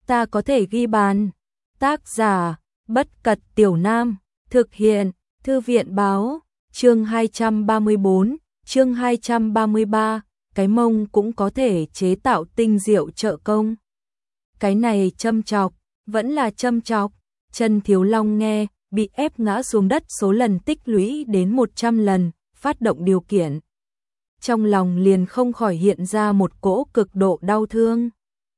ta có thể ghi bàn. Tác giả, Bất Cật Tiểu Nam, thực hiện, Thư viện báo, chương 234, chương 233, cái mông cũng có thể chế tạo tinh diệu trợ công. Cái này châm chọc, vẫn là châm chọc. Trần Thiếu Long nghe, bị ép ngã xuống đất số lần tích lũy đến 100 lần, phát động điều kiện. Trong lòng liền không khỏi hiện ra một cỗ cực độ đau thương.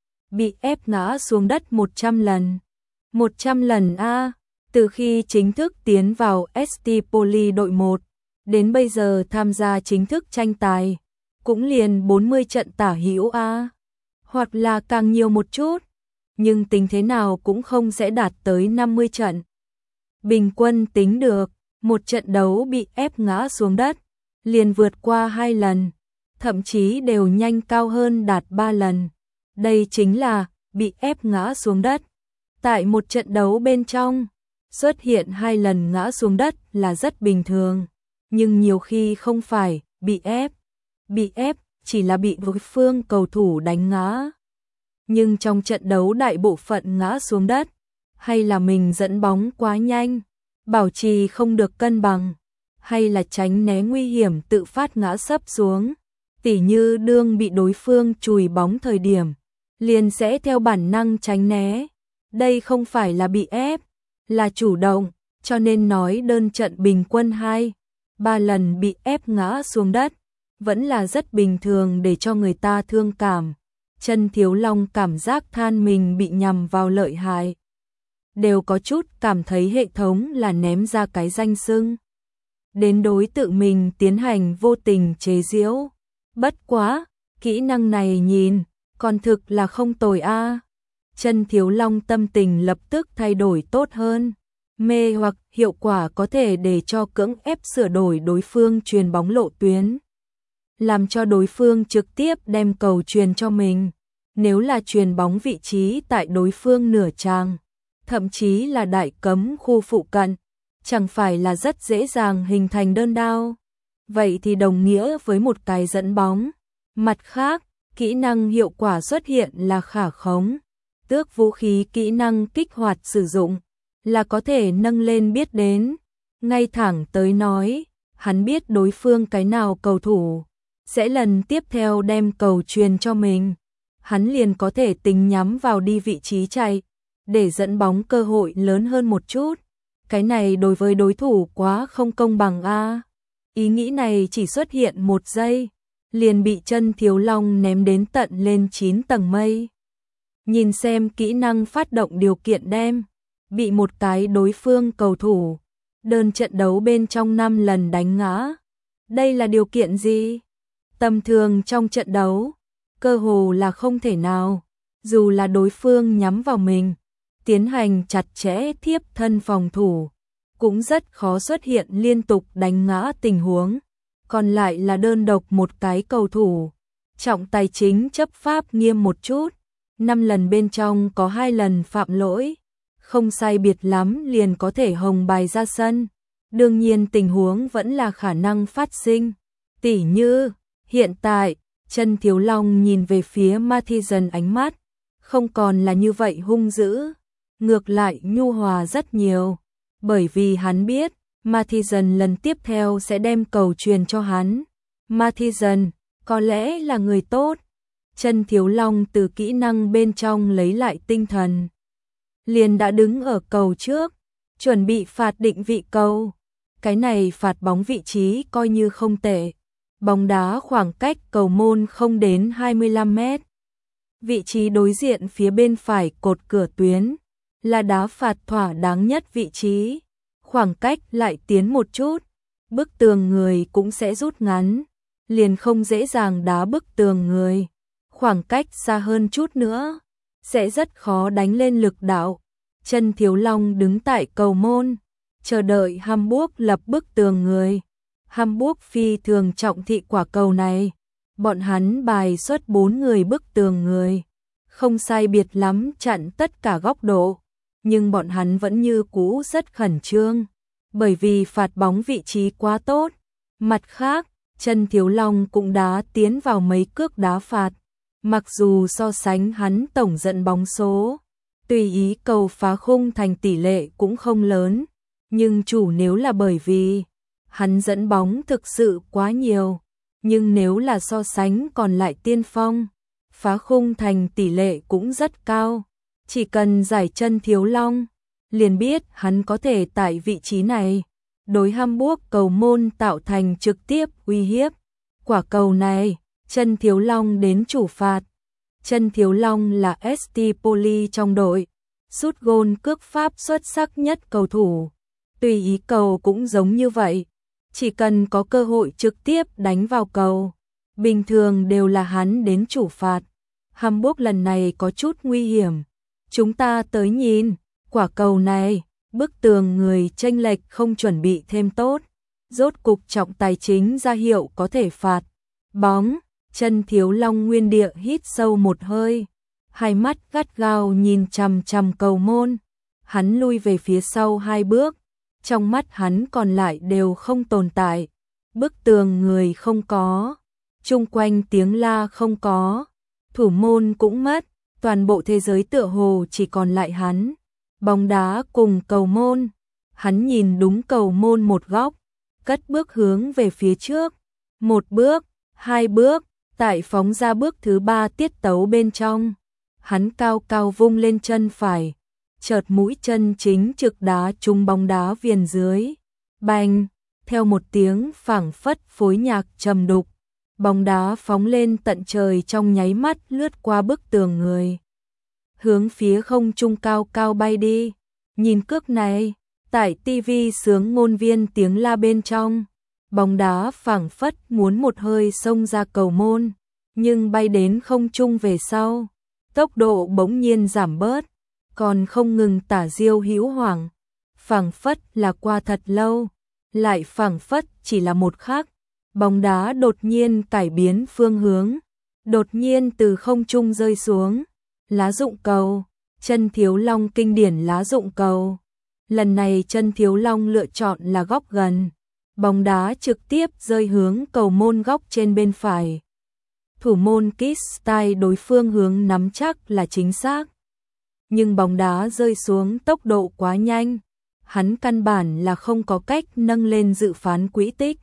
Bị ép ngã xuống đất 100 lần. 100 lần a, từ khi chính thức tiến vào ST Poly đội 1, đến bây giờ tham gia chính thức tranh tài, cũng liền 40 trận tả hữu a, hoặc là càng nhiều một chút, nhưng tính thế nào cũng không sẽ đạt tới 50 trận. Bình quân tính được, một trận đấu bị ép ngã xuống đất, liền vượt qua 2 lần, thậm chí đều nhanh cao hơn đạt 3 lần. Đây chính là bị ép ngã xuống đất. Tại một trận đấu bên trong, xuất hiện 2 lần ngã xuống đất là rất bình thường, nhưng nhiều khi không phải bị ép. Bị ép chỉ là bị đối phương cầu thủ đánh ngã. Nhưng trong trận đấu đại bộ phận ngã xuống đất, hay là mình dẫn bóng quá nhanh, bảo trì không được cân bằng, hay là tránh né nguy hiểm tự phát ngã sấp xuống, tỉ như đương bị đối phương chùi bóng thời điểm, liền sẽ theo bản năng tránh né. Đây không phải là bị ép, là chủ động, cho nên nói đơn trận bình quân 2-3 lần bị ép ngã xuống đất, vẫn là rất bình thường để cho người ta thương cảm. Trần Thiếu Long cảm giác than mình bị nhằm vào lợi hại. Đều có chút cảm thấy hệ thống là ném ra cái danh xưng. Đến đối tự mình tiến hành vô tình chế giễu. Bất quá, kỹ năng này nhìn, còn thực là không tồi a. Trần Thiếu Long tâm tình lập tức thay đổi tốt hơn. Mê hoặc hiệu quả có thể để cho cưỡng ép sửa đổi đối phương truyền bóng lộ tuyến, làm cho đối phương trực tiếp đem cầu truyền cho mình. Nếu là truyền bóng vị trí tại đối phương nửa tràng, thậm chí là đại cấm khu phụ cận, chẳng phải là rất dễ dàng hình thành đơn đao. Vậy thì đồng nghĩa với một cái dẫn bóng. Mặt khác, kỹ năng hiệu quả xuất hiện là khả khống. Tước vũ khí kỹ năng kích hoạt sử dụng, là có thể nâng lên biết đến. Ngay thẳng tới nói, hắn biết đối phương cái nào cầu thủ sẽ lần tiếp theo đem cầu truyền cho mình. Hắn liền có thể tính nhắm vào đi vị trí chạy, để dẫn bóng cơ hội lớn hơn một chút. Cái này đối với đối thủ quá không công bằng a. Ý nghĩ này chỉ xuất hiện 1 giây, liền bị Trần Thiếu Long ném đến tận lên 9 tầng mây. Nhìn xem kỹ năng phát động điều kiện đem, bị một cái đối phương cầu thủ, đơn trận đấu bên trong 5 lần đánh ngã. Đây là điều kiện gì? Tầm thường trong trận đấu, cơ hồ là không thể nào, dù là đối phương nhắm vào mình, tiến hành chặt chẽ thiếp thân phòng thủ, cũng rất khó xuất hiện liên tục đánh ngã tình huống. Còn lại là đơn độc một cái cầu thủ, trọng tài chính chấp pháp nghiêm một chút, 5 lần bên trong có 2 lần phạm lỗi, không sai biệt lắm liền có thể hồng bài ra sân. Đương nhiên tình huống vẫn là khả năng phát sinh, tỉ như hiện tại Trần Thiếu Long nhìn về phía Mathisen, ánh mắt không còn là như vậy hung dữ, ngược lại nhu hòa rất nhiều, bởi vì hắn biết Mathisen lần tiếp theo sẽ đem cầu truyền cho hắn. Mathisen có lẽ là người tốt. Trần Thiếu Long từ kỹ năng bên trong lấy lại tinh thần, liền đã đứng ở cầu trước, chuẩn bị phạt định vị cầu. Cái này phạt bóng vị trí coi như không tệ. Bóng đá khoảng cách cầu môn không đến 25 mét. Vị trí đối diện phía bên phải cột cửa tuyến, là đá phạt thỏa đáng nhất vị trí. Khoảng cách lại tiến một chút, bức tường người cũng sẽ rút ngắn, liền không dễ dàng đá bức tường người. Khoảng cách xa hơn chút nữa, sẽ rất khó đánh lên lực đạo. Trần Thiếu Long đứng tại cầu môn, chờ đợi Hamburg lập bức tường người. Hamburg phi thường trọng thị quả cầu này, bọn hắn bài xuất 4 người bức tường người, không sai biệt lắm chặn tất cả góc độ, nhưng bọn hắn vẫn như cũ rất khẩn trương, bởi vì phạt bóng vị trí quá tốt. Mặt khác, Trần Thiếu Long cũng đã tiến vào mấy cước đá phạt, mặc dù so sánh hắn tổng dẫn bóng số Tùy ý cầu phá khung thành tỷ lệ cũng không lớn, nhưng chủ nếu là bởi vì hắn dẫn bóng thực sự quá nhiều, nhưng nếu là so sánh còn lại tiên phong, phá khung thành tỷ lệ cũng rất cao. Chỉ cần giải chân Thiếu Long, liền biết hắn có thể tại vị trí này đối Hamburg cầu môn tạo thành trực tiếp uy hiếp. Quả cầu này, chân Thiếu Long đến chủ phạt. Chân Thiếu Long là ST Poli trong đội, sút gôn cước pháp xuất sắc nhất cầu thủ. Tùy ý cầu cũng giống như vậy, chỉ cần có cơ hội trực tiếp đánh vào cầu, bình thường đều là hắn đến chủ phạt. Hamburg lần này có chút nguy hiểm. Chúng ta tới nhìn, quả cầu này, bức tường người chênh lệch không chuẩn bị thêm tốt. Rốt cục trọng tài chính ra hiệu có thể phạt. Bóng, chân Thiếu Long nguyên địa hít sâu một hơi. Hai mắt gắt gao nhìn chằm chằm cầu môn. Hắn lui về phía sau 2 bước. Trong mắt hắn còn lại đều không tồn tại. Bức tường người không có. Chung quanh tiếng la không có. Thủ môn cũng mất. Toàn bộ thế giới tựa hồ chỉ còn lại hắn. Bóng đá cùng cầu môn. Hắn nhìn đúng cầu môn một góc. Cất bước hướng về phía trước. 1 bước, 2 bước. Tại phóng ra bước thứ 3 tiết tấu bên trong. Hắn cao cao vung lên chân phải. Chợt mũi chân chính trực đá trúng bóng đá viền dưới. Bành, theo một tiếng phảng phất phối nhạc trầm đục. Bóng đá phóng lên tận trời trong nháy mắt lướt qua bức tường người. Hướng phía không trung cao cao bay đi. Nhìn cước này, tại TV sướng ngôn viên tiếng la bên trong. Bóng đá phảng phất muốn một hơi xông ra cầu môn, nhưng bay đến không trung về sau. Tốc độ bỗng nhiên giảm bớt, còn không ngừng tả diêu hữu hoảng. Phảng phất là qua thật lâu, lại phảng phất chỉ là một khắc. Bóng đá đột nhiên cải biến phương hướng, đột nhiên từ không trung rơi xuống. Lá dụng cầu, chân Thiếu Long kinh điển lá dụng cầu. Lần này chân Thiếu Long lựa chọn là góc gần. Bóng đá trực tiếp rơi hướng cầu môn góc trên bên phải. Thủ môn Kistay đối phương hướng nắm chắc là chính xác. Nhưng bóng đá rơi xuống tốc độ quá nhanh. Hắn căn bản là không có cách nâng lên dự phán quỹ tích.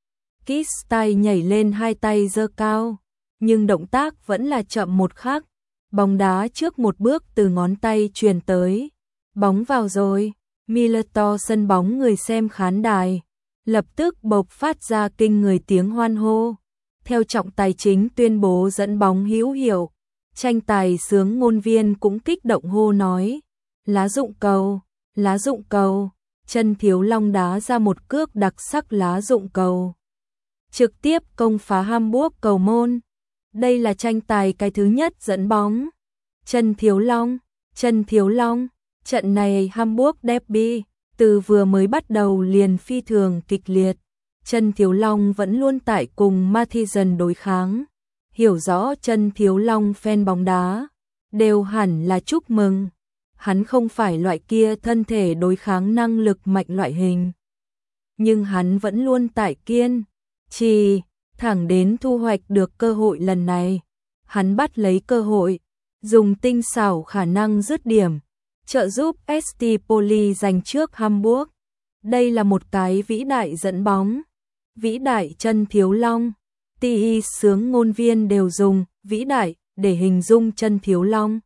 Kistay nhảy lên 2 tay giơ cao, nhưng động tác vẫn là chậm một khắc. Bóng đá trước một bước từ ngón tay truyền tới. Bóng vào rồi. Milito sân bóng người xem khán đài lập tức bộc phát ra kinh người tiếng hoan hô. Theo trọng tài chính tuyên bố dẫn bóng hữu hiệu, tranh tài sướng ngôn viên cũng kích động hô nói: lá dụng cầu, lá dụng cầu. Chân Thiếu Long đá ra một cước đặc sắc lá dụng cầu, trực tiếp công phá Hamburg cầu môn. Đây là tranh tài cái thứ nhất dẫn bóng. Chân Thiếu Long, chân Thiếu Long. Trận này Hamburg Derby từ vừa mới bắt đầu liền phi thường kịch liệt. Chân Thiếu Long vẫn luôn tại cùng Mathisen đối kháng. Hiểu rõ chân Thiếu Long fan bóng đá đều hẳn là chúc mừng. Hắn không phải loại kia thân thể đối kháng năng lực mạnh loại hình, nhưng hắn vẫn luôn tại kiên trì, thẳng đến thu hoạch được cơ hội lần này. Hắn bắt lấy cơ hội, dùng tinh xảo khả năng dứt điểm, trợ giúp ST Poli giành trước Hamburg. Đây là một cái vĩ đại dẫn bóng. Vĩ đại chân Thiếu Long. TI sướng ngôn viên đều dùng vĩ đại để hình dung chân Thiếu Long.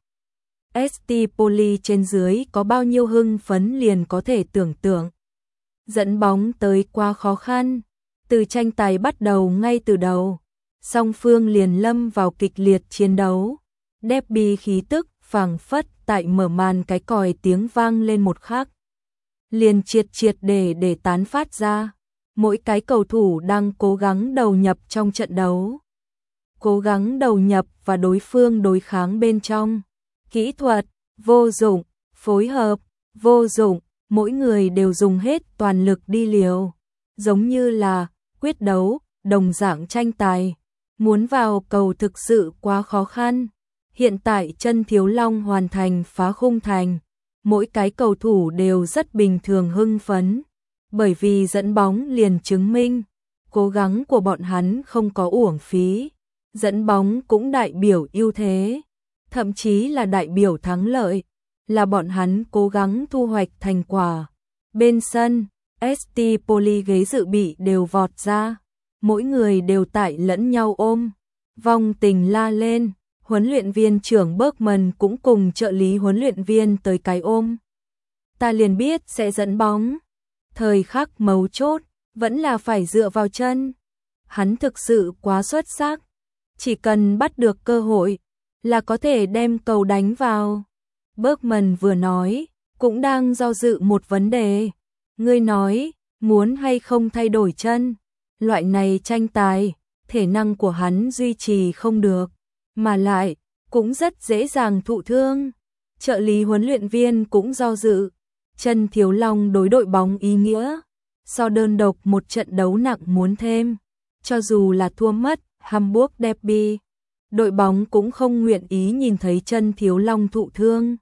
ST Poli trên dưới có bao nhiêu hưng phấn liền có thể tưởng tượng. Dẫn bóng tới quá khó khăn. Từ tranh tài bắt đầu ngay từ đầu, song phương liền lâm vào kịch liệt chiến đấu. Derby khí tức phảng phất tại mở màn cái còi tiếng vang lên một khắc, liền triệt để tán phát ra. Mỗi cái cầu thủ đang cố gắng đầu nhập trong trận đấu, cố gắng đầu nhập và đối phương đối kháng bên trong. Kỹ thuật vô dụng, phối hợp vô dụng, mỗi người đều dùng hết toàn lực đi liều, giống như là quyết đấu, đồng dạng tranh tài. Muốn vào cầu thực sự quá khó khăn. Hiện tại chân Thiếu Long hoàn thành phá khung thành, mỗi cái cầu thủ đều rất bình thường hưng phấn, bởi vì dẫn bóng liền chứng minh cố gắng của bọn hắn không có uổng phí. Dẫn bóng cũng đại biểu ưu thế, thậm chí là đại biểu thắng lợi. là bọn hắn cố gắng thu hoạch thành quả. Bên sân, ST Poli ghế dự bị đều vọt ra, mỗi người đều tại lẫn nhau ôm, vong tình la lên, huấn luyện viên trưởng Bergman cũng cùng trợ lý huấn luyện viên tới cái ôm. Ta liền biết sẽ dẫn bóng, thời khắc mấu chốt, vẫn là phải dựa vào chân. Hắn thực sự quá xuất sắc, chỉ cần bắt được cơ hội là có thể đem cầu đánh vào. Bergman vừa nói, cũng đang do dự một vấn đề. Ngươi nói, muốn hay không thay đổi chân? Loại này tranh tài, thể năng của hắn duy trì không được, mà lại, cũng rất dễ dàng thụ thương. Trợ lý huấn luyện viên cũng do dự, chân Thiếu Long đối đội bóng ý nghĩa, so đơn độc một trận đấu nặng muốn thêm. Cho dù là thua mất Hamburg Derby, đội bóng cũng không nguyện ý nhìn thấy chân Thiếu Long thụ thương.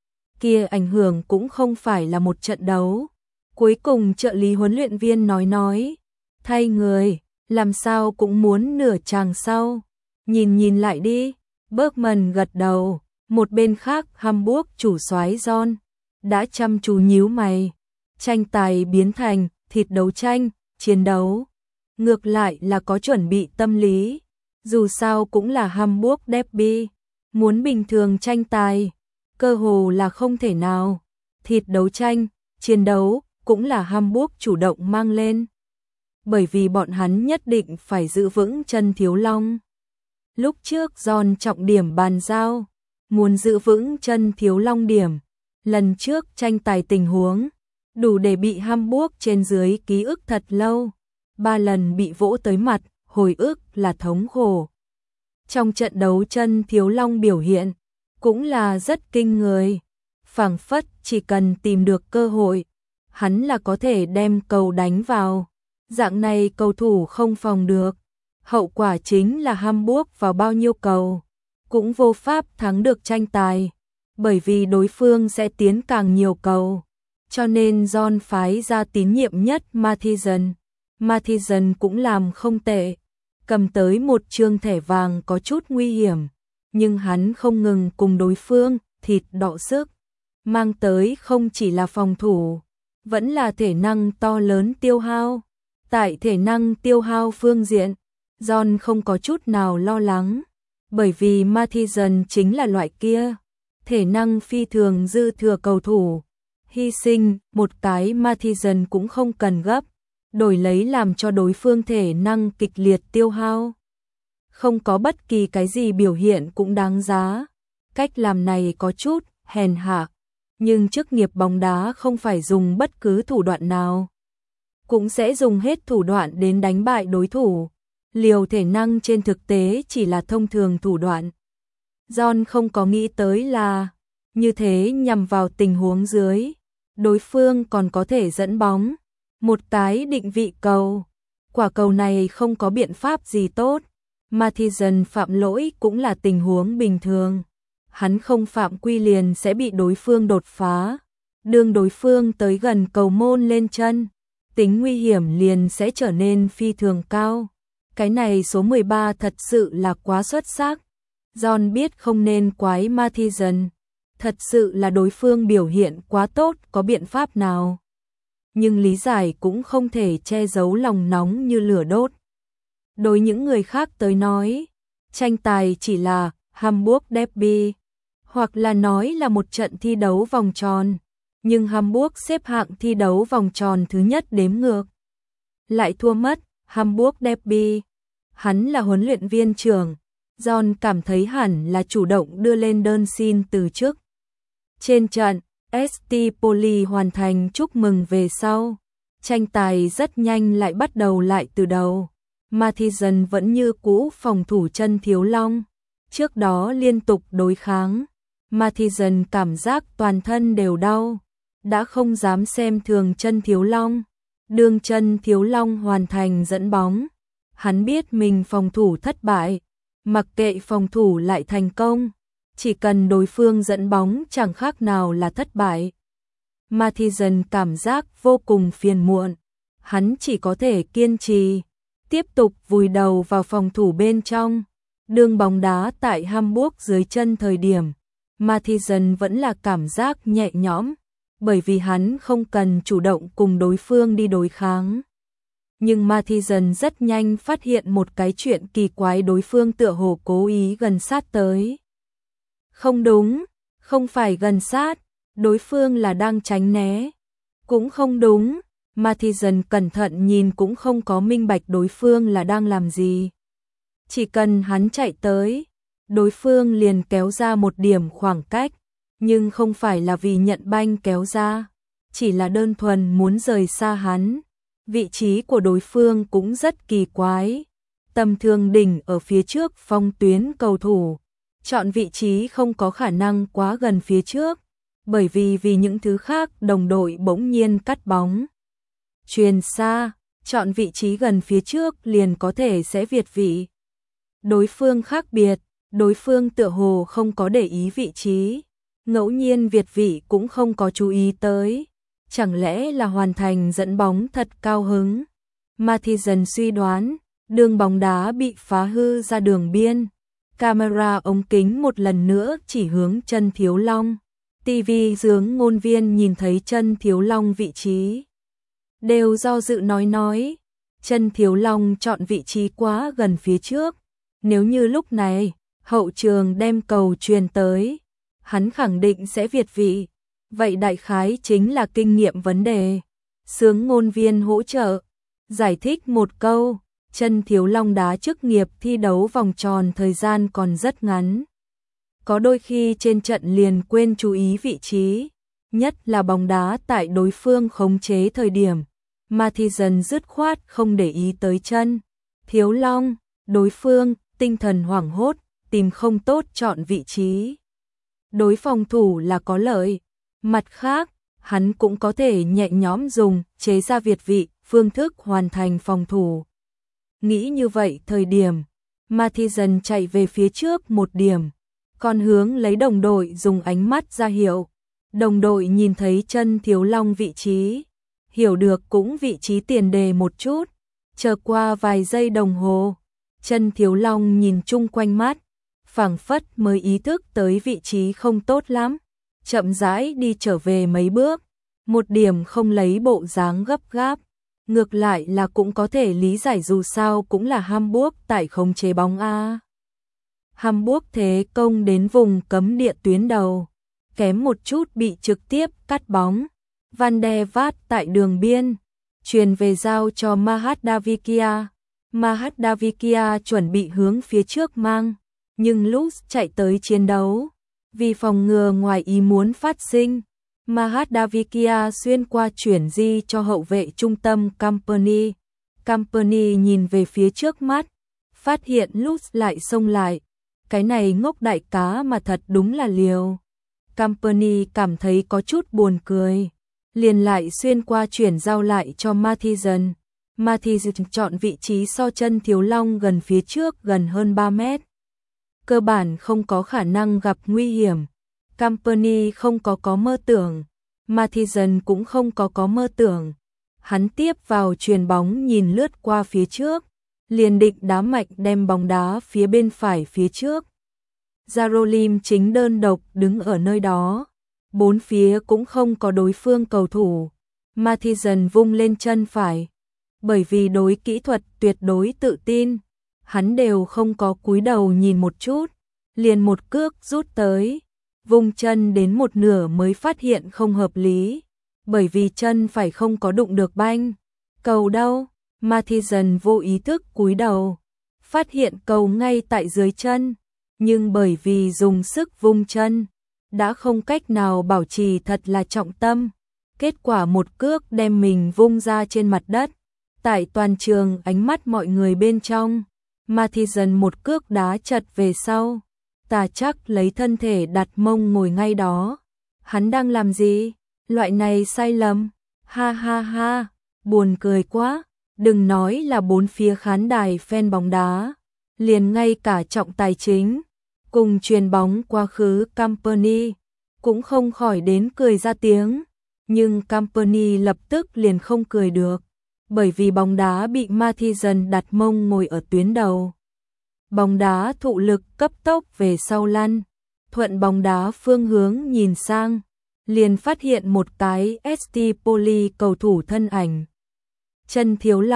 Kia ảnh hưởng cũng không phải là một trận đấu. Cuối cùng trợ lý huấn luyện viên nói, thay người, làm sao cũng muốn nửa chàng sau. Nhìn lại đi, Bergman gật đầu, một bên khác Hamburg chủ soái John đã chăm chú nhíu mày. Tranh tài biến thành thịt đấu tranh, chiến đấu. Ngược lại là có chuẩn bị tâm lý, dù sao cũng là Hamburg Derby, muốn bình thường tranh tài, cơ hồ là không thể nào. Thịt đấu tranh, chiến đấu, cũng là Hamburg chủ động mang lên. Bởi vì bọn hắn nhất định phải giữ vững chân Thiếu Long. Lúc trước John trọng điểm bàn giao, muốn giữ vững chân Thiếu Long điểm. Lần trước tranh tài tình huống, đủ để bị Hamburg trên dưới ký ức thật lâu. 3 lần bị vỗ tới mặt, hồi ức là thống khổ. Trong trận đấu chân Thiếu Long biểu hiện, cũng là rất kinh người. Phảng phất chỉ cần tìm được cơ hội, hắn là có thể đem cầu đánh vào. Dạng này cầu thủ không phòng được. Hậu quả chính là Hamburg vào bao nhiêu cầu, cũng vô pháp thắng được tranh tài. Bởi vì đối phương sẽ tiến càng nhiều cầu. Cho nên John phái ra tín nhiệm nhất Mathisen. Mathisen cũng làm không tệ. Cầm tới một trương thẻ vàng có chút nguy hiểm. Nhưng hắn không ngừng cùng đối phương thịt đọ sức. Mang tới không chỉ là phòng thủ, vẫn là thể năng to lớn tiêu hao. Tại thể năng tiêu hao phương diện, John không có chút nào lo lắng. Bởi vì Mathisen chính là loại kia. Thể năng phi thường dư thừa cầu thủ. Hy sinh một cái Mathisen cũng không cần gấp. Đổi lấy làm cho đối phương thể năng kịch liệt tiêu hao. Không có bất kỳ cái gì biểu hiện cũng đáng giá. Cách làm này có chút hèn hạ, nhưng chức nghiệp bóng đá không phải dùng bất cứ thủ đoạn nào. Cũng sẽ dùng hết thủ đoạn đến đánh bại đối thủ. Liều thể năng trên thực tế chỉ là thông thường thủ đoạn. John không có nghĩ tới là như thế nhằm vào tình huống dưới. Đối phương còn có thể dẫn bóng. Một cái định vị cầu. Quả cầu này không có biện pháp gì tốt. Mathisen phạm lỗi cũng là tình huống bình thường. Hắn không phạm quy liền sẽ bị đối phương đột phá. Đường đối phương tới gần cầu môn lên chân, tính nguy hiểm liền sẽ trở nên phi thường cao. Cái này số 13 thật sự là quá xuất sắc. John biết không nên quái Mathisen. Thật sự là đối phương biểu hiện quá tốt, có biện pháp nào. Nhưng lý giải cũng không thể che giấu lòng nóng như lửa đốt. Đối những người khác tới nói, tranh tài chỉ là Hamburg Derby, hoặc là nói là một trận thi đấu vòng tròn. Nhưng Hamburg xếp hạng thi đấu vòng tròn thứ nhất đếm ngược. Lại thua mất Hamburg Derby. Hắn là huấn luyện viên trưởng. John cảm thấy hẳn là chủ động đưa lên đơn xin từ chức. Trên trận, ST Poli hoàn thành chúc mừng về sau. Tranh tài rất nhanh lại bắt đầu lại từ đầu. Mathisen vẫn như cũ phòng thủ chân Thiếu Long. Trước đó liên tục đối kháng. Mathisen cảm giác toàn thân đều đau. Đã không dám xem thường chân Thiếu Long. Đường chân Thiếu Long hoàn thành dẫn bóng. Hắn biết mình phòng thủ thất bại. Mặc kệ phòng thủ lại thành công. Chỉ cần đối phương dẫn bóng chẳng khác nào là thất bại. Mathisen cảm giác vô cùng phiền muộn. Hắn chỉ có thể kiên trì. Tiếp tục vùi đầu vào phòng thủ bên trong. Đường bóng đá tại Hamburg dưới chân thời điểm. Mathisen vẫn là cảm giác nhẹ nhõm, bởi vì hắn không cần chủ động cùng đối phương đi đối kháng. Nhưng Mathisen rất nhanh phát hiện một cái chuyện kỳ quái, đối phương tựa hồ cố ý gần sát tới. Không đúng, không phải gần sát, đối phương là đang tránh né. Cũng không đúng, Mathisen cẩn thận nhìn cũng không có minh bạch đối phương là đang làm gì. Chỉ cần hắn chạy tới, đối phương liền kéo ra một điểm khoảng cách, nhưng không phải là vì nhận banh kéo ra, chỉ là đơn thuần muốn rời xa hắn. Vị trí của đối phương cũng rất kỳ quái, tầm thường đỉnh ở phía trước phong tuyến cầu thủ, chọn vị trí không có khả năng quá gần phía trước, bởi vì những thứ khác đồng đội bỗng nhiên cắt bóng. Chuyền xa, chọn vị trí gần phía trước liền có thể sẽ việt vị. Đối phương khác biệt, đối phương tựa hồ không có để ý vị trí, ngẫu nhiên việt vị cũng không có chú ý tới. Chẳng lẽ là hoàn thành dẫn bóng thật cao hứng? Mathisen suy đoán, đường bóng đá bị phá hư ra đường biên. Camera ống kính một lần nữa chỉ hướng chân Thiếu Long. TV dưỡng ngôn viên nhìn thấy chân Thiếu Long vị trí. Đều do dự nói. Chân Thiếu Long chọn vị trí quá gần phía trước. Nếu như lúc này, hậu trường đem cầu truyền tới, hắn khẳng định sẽ việt vị. Vậy đại khái chính là kinh nghiệm vấn đề. Sướng ngôn viên hỗ trợ, giải thích một câu, chân Thiếu Long đá chức nghiệp thi đấu vòng tròn thời gian còn rất ngắn. Có đôi khi trên trận liền quên chú ý vị trí, nhất là bóng đá tại đối phương khống chế thời điểm. Mathisen dứt khoát không để ý tới chân Thiếu Long, đối phương, tinh thần hoảng hốt, tìm không tốt chọn vị trí. Đối phòng thủ là có lợi. Mặt khác, hắn cũng có thể nhẹ nhõm dùng chế ra việt vị, phương thức hoàn thành phòng thủ. Nghĩ như vậy thời điểm, Mathisen chạy về phía trước một điểm, còn hướng lấy đồng đội dùng ánh mắt ra hiệu. Đồng đội nhìn thấy chân Thiếu Long vị trí, hiểu được cũng vị trí tiền đề một chút, chờ qua vài giây đồng hồ, chân Thiếu Long nhìn chung quanh mắt, phảng phất mới ý thức tới vị trí không tốt lắm. Chậm rãi đi trở về mấy bước, một điểm không lấy bộ dáng gấp gáp, ngược lại là cũng có thể lý giải dù sao cũng là Hamburg tại khống chế bóng A. Hamburg thế công đến vùng cấm địa tuyến đầu, kém một chút bị trực tiếp cắt bóng. Van der Vaart tại đường biên, truyền về giao cho Mahatdavikia. Mahatdavikia chuẩn bị hướng phía trước mang, nhưng Lutz chạy tới chiến đấu. Vì phòng ngừa ngoài ý muốn phát sinh, Mahatdavikia xuyên qua chuyển di cho hậu vệ trung tâm Company. Company nhìn về phía trước mắt, phát hiện Lutz lại xông lại. Cái này ngốc đại cá mà thật đúng là liều. Company cảm thấy có chút buồn cười, liền lại xuyên qua chuyển giao lại cho Mathisen. Mathisen chọn vị trí so chân Thiếu Long gần phía trước gần hơn 3 mét. Cơ bản không có khả năng gặp nguy hiểm. Company không có mơ tưởng, Mathisen cũng không có mơ tưởng. Hắn tiếp vào chuyền bóng nhìn lướt qua phía trước, liền định đá mạnh đem bóng đá phía bên phải phía trước. Jarolim chính đơn độc đứng ở nơi đó, bốn phía cũng không có đối phương cầu thủ. Mathisen vung lên chân phải, bởi vì đối kỹ thuật tuyệt đối tự tin, hắn đều không có cúi đầu nhìn một chút, liền một cước rút tới, vung chân đến một nửa mới phát hiện không hợp lý, bởi vì chân phải không có đụng được banh. Cầu đâu? Mathisen vô ý thức cúi đầu, phát hiện cầu ngay tại dưới chân, nhưng bởi vì dùng sức vung chân, đã không cách nào bảo trì thật là trọng tâm. Kết quả một cước đem mình vung ra trên mặt đất. Tại toàn trường ánh mắt mọi người bên trong, Mathisen một cước đá chật về sau, Tà Chắc lấy thân thể đặt mông ngồi ngay đó. Hắn đang làm gì? Loại này sai lầm. Ha ha ha, buồn cười quá. Đừng nói là bốn phía khán đài fan bóng đá, liền ngay cả trọng tài chính cùng truyền bóng quá khứ Company cũng không khỏi đến cười ra tiếng, nhưng Company lập tức liền không cười được, bởi vì bóng đá bị Mathisen đặt mông ngồi ở tuyến đầu. Bóng đá thụ lực cấp tốc về sau lăn, thuận bóng đá phương hướng nhìn sang, liền phát hiện một cái ST Poli cầu thủ thân ảnh. Trần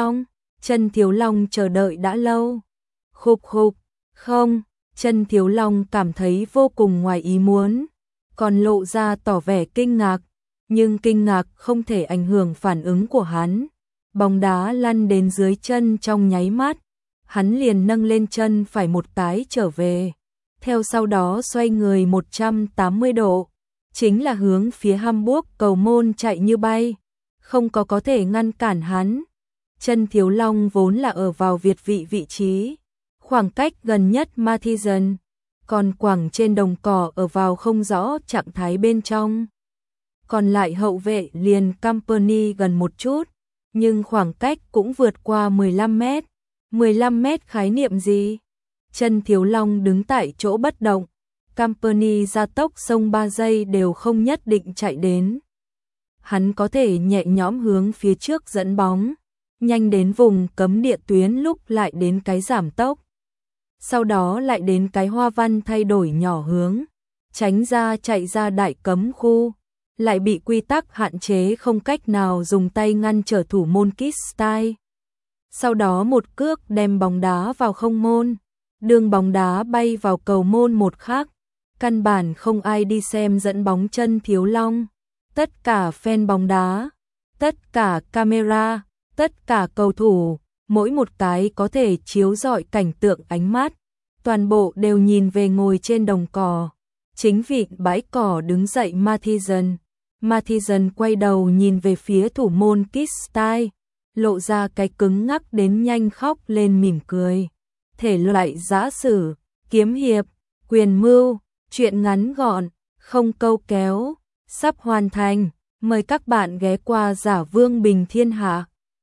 Thiếu Long chờ đợi đã lâu. Khục khục, không, Trần Thiếu Long cảm thấy vô cùng ngoài ý muốn, còn lộ ra tỏ vẻ kinh ngạc, nhưng kinh ngạc không thể ảnh hưởng phản ứng của hắn. Bóng đá lăn đến dưới chân trong nháy mắt, hắn liền nâng lên chân phải một cái trở về, theo sau đó xoay người 180 độ, chính là hướng phía Hamburg cầu môn chạy như bay, không có thể ngăn cản hắn. Trần Thiếu Long vốn là ở vào việt vị trí, khoảng cách gần nhất Mathisen, còn quảng trên đồng cỏ ở vào không rõ trạng thái bên trong. Còn lại hậu vệ liền Company gần một chút, nhưng khoảng cách cũng vượt qua 15 mét. 15 mét khái niệm gì? Trần Thiếu Long đứng tại chỗ bất động, Company gia tốc xông 3 giây đều không nhất định chạy đến. Hắn có thể nhẹ nhõm hướng phía trước dẫn bóng, nhanh đến vùng cấm địa tuyến lúc lại đến cái giảm tốc. Sau đó lại đến cái hoa văn thay đổi nhỏ hướng, tránh ra chạy ra đại cấm khu, lại bị quy tắc hạn chế không cách nào dùng tay ngăn trở thủ môn Kistyle. Sau đó một cước đem bóng đá vào không môn, đường bóng đá bay vào cầu môn một khắc, căn bản không ai đi xem dẫn bóng Trần Thiếu Long. Tất cả fan bóng đá, tất cả camera, tất cả cầu thủ, mỗi một cái có thể chiếu rọi cảnh tượng ánh mắt, toàn bộ đều nhìn về ngồi trên đồng cỏ, chính vịn bãi cỏ đứng dậy Mathisen. Mathisen quay đầu nhìn về phía thủ môn Kistyle, lộ ra cái cứng ngắc đến nhanh khóc lên mỉm cười. Thể loại giã sử, kiếm hiệp, quyền mưu, truyện ngắn gọn, không câu kéo, sắp hoàn thành. Mời các bạn ghé qua Giả Vương Bình Thiên Hạ.